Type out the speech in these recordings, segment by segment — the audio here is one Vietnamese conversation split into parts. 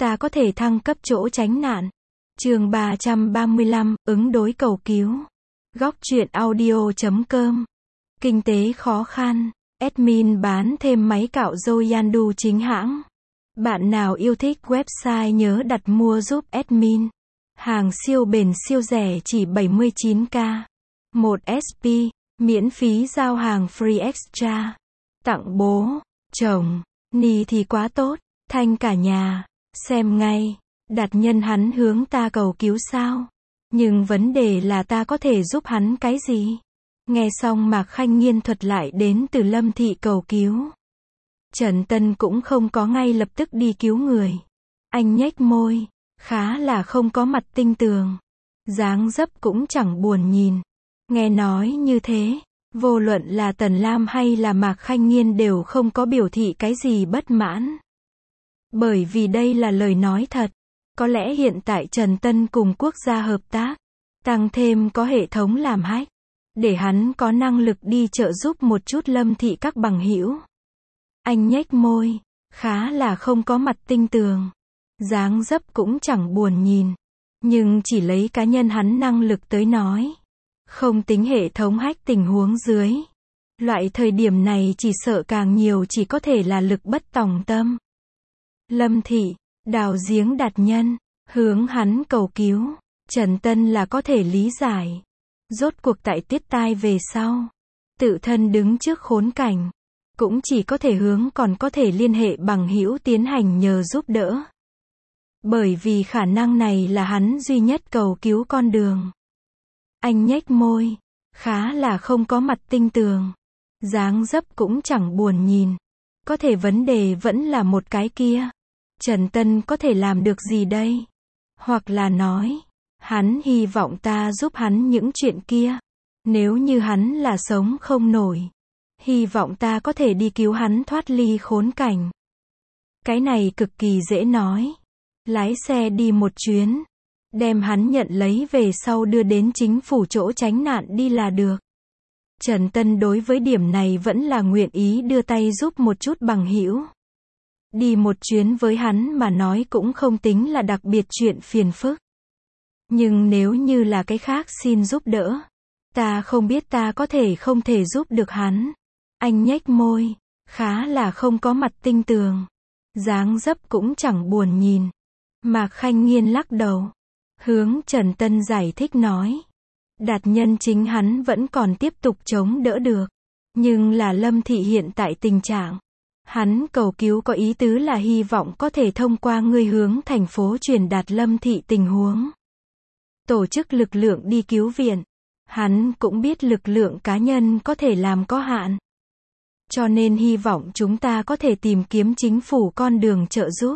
ta có thể thăng cấp chỗ tránh nạn. Chương 335, ứng đối cầu cứu. Góc truyện audio.com. Kinh tế khó khăn. Admin bán thêm máy cạo râu Yandu chính hãng. Bạn nào yêu thích website nhớ đặt mua giúp admin. Hàng siêu bền siêu rẻ chỉ 79k. 1 SP, miễn phí giao hàng free extra. Tặng bố, chồng, ni thì quá tốt, thanh cả nhà. Xem ngay, đặt nhân hắn hướng ta cầu cứu sao? Nhưng vấn đề là ta có thể giúp hắn cái gì? Nghe xong Mạc Khanh Nghiên thuật lại đến từ Lâm Thị cầu cứu. Trần Tân cũng không có ngay lập tức đi cứu người. Anh nhếch môi, khá là không có mặt tinh tường. Dáng dấp cũng chẳng buồn nhìn. Nghe nói như thế, vô luận là Tần Lam hay là Mạc Khanh Nghiên đều không có biểu thị cái gì bất mãn. Bởi vì đây là lời nói thật. Có lẽ hiện tại Trần Tân cùng quốc gia hợp tác, tăng thêm có hệ thống làm hack, để hắn có năng lực đi trợ giúp một chút Lâm Thị các bằng hữu. Anh nhếch môi, khá là không có mặt tinh tường. Dáng dấp cũng chẳng buồn nhìn. Nhưng chỉ lấy cá nhân hắn năng lực tới nói. Không tính hệ thống hack tình huống dưới. Loại thời điểm này chỉ sợ càng nhiều chỉ có thể là lực bất tòng tâm. Lâm Thị, đào giếng đặt nhân, hướng hắn cầu cứu. Trần Tân là có thể lý giải. Rốt cuộc tại tiết tai về sau. Tự thân đứng trước khốn cảnh. Cũng chỉ có thể hướng còn có thể liên hệ bằng hữu tiến hành nhờ giúp đỡ. Bởi vì khả năng này là hắn duy nhất cầu cứu con đường. Anh nhếch môi, khá là không có mặt tinh tường. Dáng dấp cũng chẳng buồn nhìn. Có thể vấn đề vẫn là một cái kia. Trần Tân có thể làm được gì đây? Hoặc là nói, hắn hy vọng ta giúp hắn những chuyện kia. Nếu như hắn là sống không nổi, hy vọng ta có thể đi cứu hắn thoát ly khốn cảnh. Cái này cực kỳ dễ nói. Lái xe đi một chuyến, đem hắn nhận lấy về sau đưa đến chính phủ chỗ tránh nạn đi là được. Trần Tân đối với điểm này vẫn là nguyện ý đưa tay giúp một chút bằng hữu. Đi một chuyến với hắn mà nói cũng không tính là đặc biệt chuyện phiền phức. Nhưng nếu như là cái khác xin giúp đỡ, ta không biết ta có thể không thể giúp được hắn. Anh nhếch môi, khá là không có mặt tinh tường. Dáng dấp cũng chẳng buồn nhìn. Mạc Khanh Nghiên lắc đầu. Hướng Trần Tân giải thích nói. Đạt nhân chính hắn vẫn còn tiếp tục chống đỡ được. Nhưng là Lâm Thị hiện tại tình trạng. Hắn cầu cứu có ý tứ là hy vọng có thể thông qua ngươi hướng thành phố truyền đạt Lâm Thị tình huống. Tổ chức lực lượng đi cứu viện. Hắn cũng biết lực lượng cá nhân có thể làm có hạn. Cho nên hy vọng chúng ta có thể tìm kiếm chính phủ con đường trợ giúp.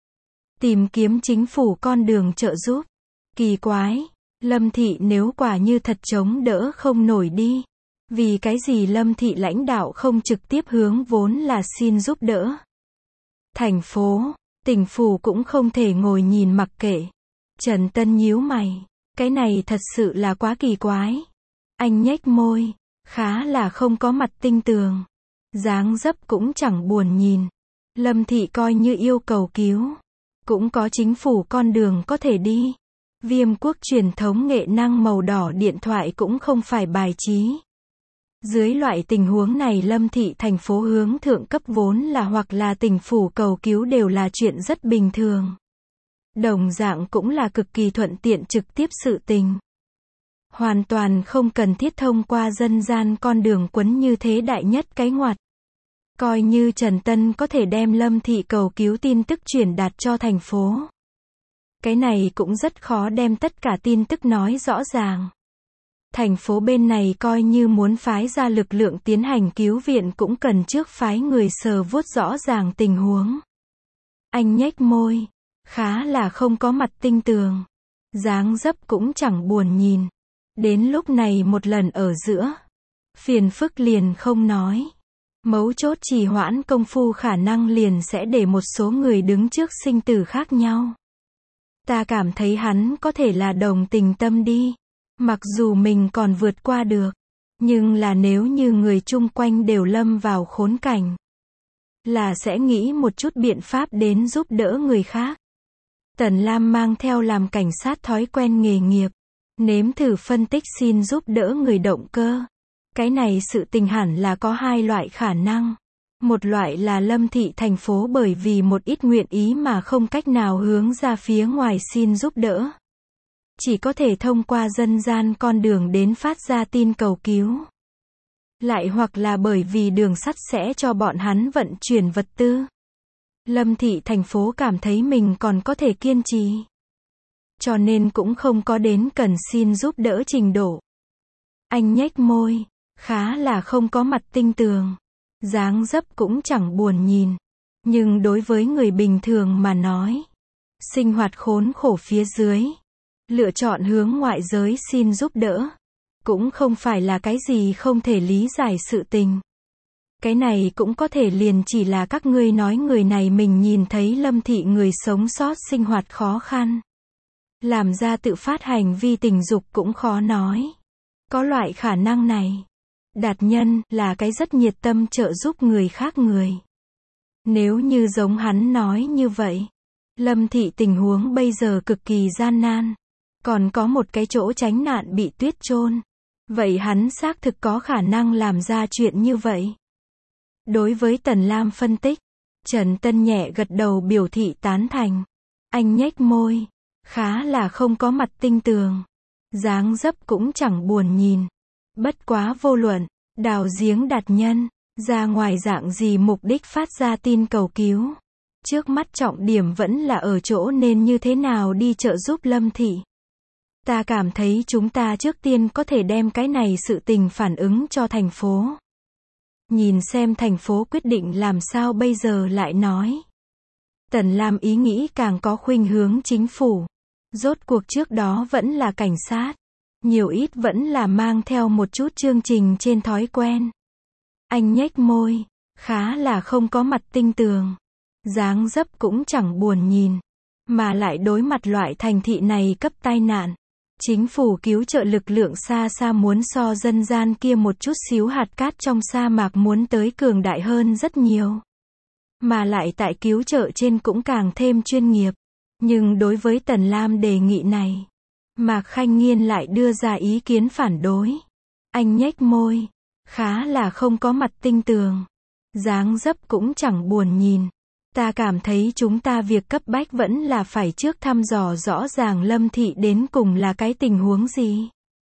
Tìm kiếm chính phủ con đường trợ giúp. Kỳ quái, Lâm Thị nếu quả như thật chống đỡ không nổi đi. Vì cái gì Lâm Thị lãnh đạo không trực tiếp hướng vốn là xin giúp đỡ. Thành phố, tỉnh phủ cũng không thể ngồi nhìn mặc kệ. Trần Tân nhíu mày, cái này thật sự là quá kỳ quái. Anh nhếch môi, khá là không có mặt tinh tường. Dáng dấp cũng chẳng buồn nhìn. Lâm Thị coi như yêu cầu cứu. Cũng có chính phủ con đường có thể đi. Viêm quốc truyền thống nghệ năng màu đỏ điện thoại cũng không phải bài trí. Dưới loại tình huống này Lâm Thị thành phố hướng thượng cấp vốn là hoặc là tỉnh phủ cầu cứu đều là chuyện rất bình thường. Đồng dạng cũng là cực kỳ thuận tiện trực tiếp sự tình. Hoàn toàn không cần thiết thông qua dân gian con đường quấn như thế đại nhất cái ngoặt. Coi như Trần Tân có thể đem Lâm Thị cầu cứu tin tức truyền đạt cho thành phố. Cái này cũng rất khó đem tất cả tin tức nói rõ ràng. Thành phố bên này coi như muốn phái ra lực lượng tiến hành cứu viện cũng cần trước phái người sờ vuốt rõ ràng tình huống. Anh nhếch môi, khá là không có mặt tinh tường. Dáng dấp cũng chẳng buồn nhìn. Đến lúc này một lần ở giữa. Phiền phức liền không nói. Mấu chốt trì hoãn công phu khả năng liền sẽ để một số người đứng trước sinh tử khác nhau. Ta cảm thấy hắn có thể là đồng tình tâm đi. Mặc dù mình còn vượt qua được. Nhưng là nếu như người chung quanh đều lâm vào khốn cảnh. Là sẽ nghĩ một chút biện pháp đến giúp đỡ người khác. Tần Lam mang theo làm cảnh sát thói quen nghề nghiệp. Nếm thử phân tích xin giúp đỡ người động cơ. Cái này sự tình hẳn là có hai loại khả năng. Một loại là Lâm thị thành phố bởi vì một ít nguyện ý mà không cách nào hướng ra phía ngoài xin giúp đỡ. Chỉ có thể thông qua dân gian con đường đến phát ra tin cầu cứu. Lại hoặc là bởi vì đường sắt sẽ cho bọn hắn vận chuyển vật tư. Lâm thị thành phố cảm thấy mình còn có thể kiên trì. Cho nên cũng không có đến cần xin giúp đỡ trình độ. Anh nhếch môi, khá là không có mặt tinh tường. Dáng dấp cũng chẳng buồn nhìn. Nhưng đối với người bình thường mà nói, sinh hoạt khốn khổ phía dưới, lựa chọn hướng ngoại giới xin giúp đỡ, cũng không phải là cái gì không thể lý giải sự tình. Cái này cũng có thể liền chỉ là các ngươi nói người này mình nhìn thấy Lâm thị người sống sót sinh hoạt khó khăn. Làm ra tự phát hành vi tình dục cũng khó nói. Có loại khả năng này. Đạt Nhân là cái rất nhiệt tâm trợ giúp người khác người. Nếu như giống hắn nói như vậy, Lâm thị tình huống bây giờ cực kỳ gian nan. Còn có một cái chỗ tránh nạn bị tuyết chôn. Vậy hắn xác thực có khả năng làm ra chuyện như vậy. Đối với Tần Lam phân tích, Trần Tân nhẹ gật đầu biểu thị tán thành. Anh nhếch môi, khá là không có mặt tinh tường. Dáng dấp cũng chẳng buồn nhìn. Bất quá vô luận, đào giếng Đạt Nhân, ra ngoài dạng gì mục đích phát ra tin cầu cứu. Trước mắt trọng điểm vẫn là ở chỗ nên như thế nào đi trợ giúp Lâm thị. Ta cảm thấy chúng ta trước tiên có thể đem cái này sự tình phản ứng cho thành phố. Nhìn xem thành phố quyết định làm sao bây giờ lại nói. Tần Lam ý nghĩ càng có khuynh hướng chính phủ. Rốt cuộc trước đó vẫn là cảnh sát. Nhiều ít vẫn là mang theo một chút chương trình trên thói quen. Anh nhếch môi, khá là không có mặt tinh tường. Dáng dấp cũng chẳng buồn nhìn. Mà lại đối mặt loại thành thị này cấp tai nạn. Chính phủ cứu trợ lực lượng xa xa muốn so dân gian kia một chút xíu hạt cát trong sa mạc muốn tới cường đại hơn rất nhiều. Mà lại tại cứu trợ trên cũng càng thêm chuyên nghiệp. Nhưng đối với Tần Lam đề nghị này, Mạc Khanh Nghiên lại đưa ra ý kiến phản đối. Anh nhếch môi, khá là không có mặt tinh tường. Dáng dấp cũng chẳng buồn nhìn. Ta cảm thấy chúng ta việc cấp bách vẫn là phải trước thăm dò rõ ràng Lâm thị đến cùng là cái tình huống gì.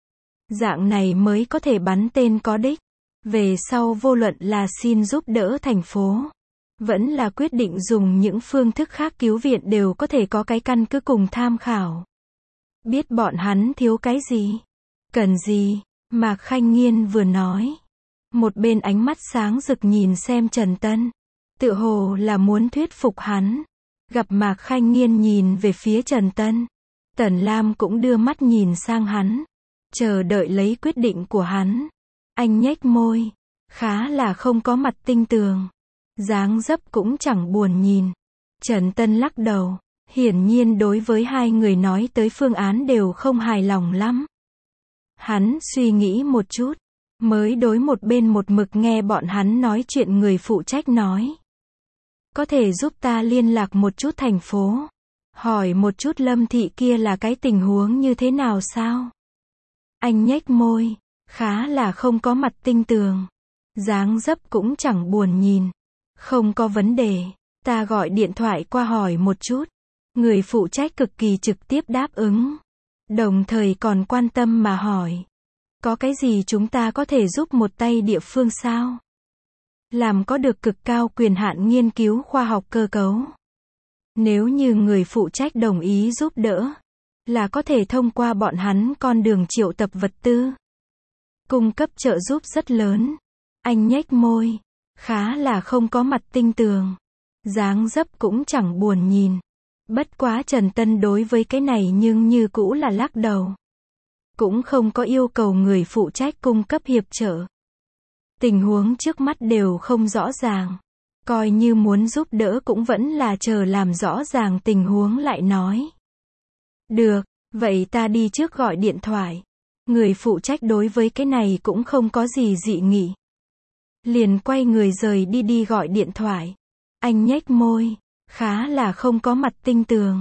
Dạng này mới có thể bắn tên có đích. Về sau vô luận là xin giúp đỡ thành phố, vẫn là quyết định dùng những phương thức khác cứu viện đều có thể có cái căn cứ cùng tham khảo. Biết bọn hắn thiếu cái gì, cần gì, Mạc Khanh Nghiên vừa nói. Một bên ánh mắt sáng rực nhìn xem Trần Tân. Tựa hồ là muốn thuyết phục hắn. Gặp Mạc Khanh Nghiên nhìn về phía Trần Tân. Tần Lam cũng đưa mắt nhìn sang hắn. Chờ đợi lấy quyết định của hắn. Anh nhếch môi. Khá là không có mặt tinh tường. Dáng dấp cũng chẳng buồn nhìn. Trần Tân lắc đầu. Hiển nhiên đối với hai người nói tới phương án đều không hài lòng lắm. Hắn suy nghĩ một chút. Mới đối một bên một mực nghe bọn hắn nói chuyện người phụ trách nói. Có thể giúp ta liên lạc một chút thành phố. Hỏi một chút Lâm thị kia là cái tình huống như thế nào sao? Anh nhếch môi. Khá là không có mặt tinh tường. Dáng dấp cũng chẳng buồn nhìn. Không có vấn đề. Ta gọi điện thoại qua hỏi một chút. Người phụ trách cực kỳ trực tiếp đáp ứng. Đồng thời còn quan tâm mà hỏi. Có cái gì chúng ta có thể giúp một tay địa phương sao? Làm có được cực cao quyền hạn nghiên cứu khoa học cơ cấu. Nếu như người phụ trách đồng ý giúp đỡ, là có thể thông qua bọn hắn con đường triệu tập vật tư. Cung cấp trợ giúp rất lớn. Anh nhếch môi. Khá là không có mặt tinh tường. Dáng dấp cũng chẳng buồn nhìn. Bất quá Trần Tân đối với cái này nhưng như cũ là lắc đầu. Cũng không có yêu cầu người phụ trách cung cấp hiệp trợ. Tình huống trước mắt đều không rõ ràng. Coi như muốn giúp đỡ cũng vẫn là chờ làm rõ ràng tình huống lại nói. Được, vậy ta đi trước gọi điện thoại. Người phụ trách đối với cái này cũng không có gì dị nghị. Liền quay người rời đi gọi điện thoại. Anh nhếch môi. Khá là không có mặt tinh tường.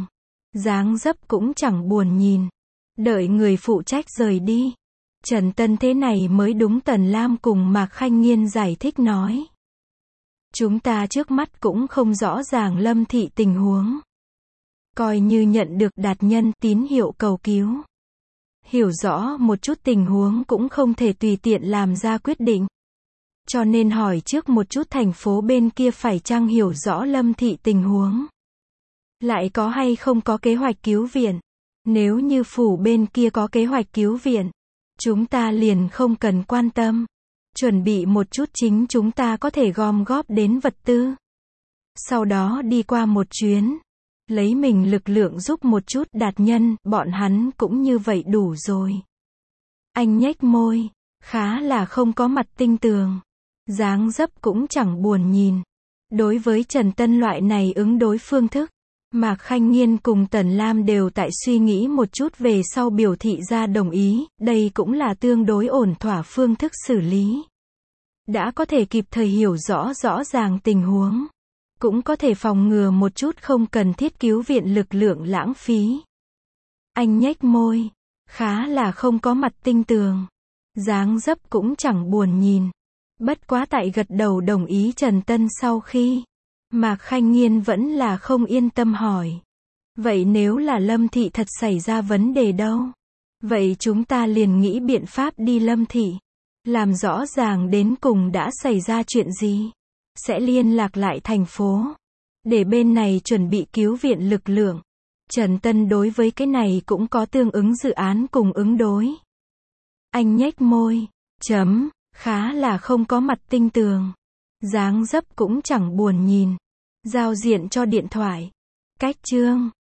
dáng dấp cũng chẳng buồn nhìn. Đợi người phụ trách rời đi. Trần Tân thế này mới đúng, Tần Lam cùng Mạc Khanh Nghiên giải thích nói. Chúng ta trước mắt cũng không rõ ràng Lâm Thị tình huống. Coi như nhận được đạt nhân tín hiệu cầu cứu. Hiểu rõ một chút tình huống cũng không thể tùy tiện làm ra quyết định. Cho nên hỏi trước một chút thành phố bên kia phải chăng hiểu rõ Lâm Thị tình huống. Lại có hay không có kế hoạch cứu viện. Nếu như phủ bên kia có kế hoạch cứu viện, chúng ta liền không cần quan tâm. Chuẩn bị một chút chính chúng ta có thể gom góp đến vật tư. Sau đó đi qua một chuyến. Lấy mình lực lượng giúp một chút đạt nhân, bọn hắn cũng như vậy đủ rồi. Anh nhếch môi, khá là không có mặt tinh tường. Dáng dấp cũng chẳng buồn nhìn. Đối với Trần Tân loại này ứng đối phương thức, Mạc Khanh Nghiên cùng Tần Lam đều tại suy nghĩ một chút về sau biểu thị ra đồng ý, đây cũng là tương đối ổn thỏa phương thức xử lý. Đã có thể kịp thời hiểu rõ ràng tình huống. Cũng có thể phòng ngừa một chút không cần thiết cứu viện lực lượng lãng phí. Anh nhếch môi, khá là không có mặt tinh tường. Dáng dấp cũng chẳng buồn nhìn. Bất quá tại gật đầu đồng ý Trần Tân sau khi, Mạc Khanh Nghiên vẫn là không yên tâm hỏi. Vậy nếu là Lâm Thị thật xảy ra vấn đề đâu? Vậy chúng ta liền nghĩ biện pháp đi Lâm Thị. Làm rõ ràng đến cùng đã xảy ra chuyện gì. Sẽ liên lạc lại thành phố. Để bên này chuẩn bị cứu viện lực lượng. Trần Tân đối với cái này cũng có tương ứng dự án cùng ứng đối. Anh nhếch môi. Khá là không có mặt tinh tường. Dáng dấp cũng chẳng buồn nhìn. Giao diện cho điện thoại. Cách chương.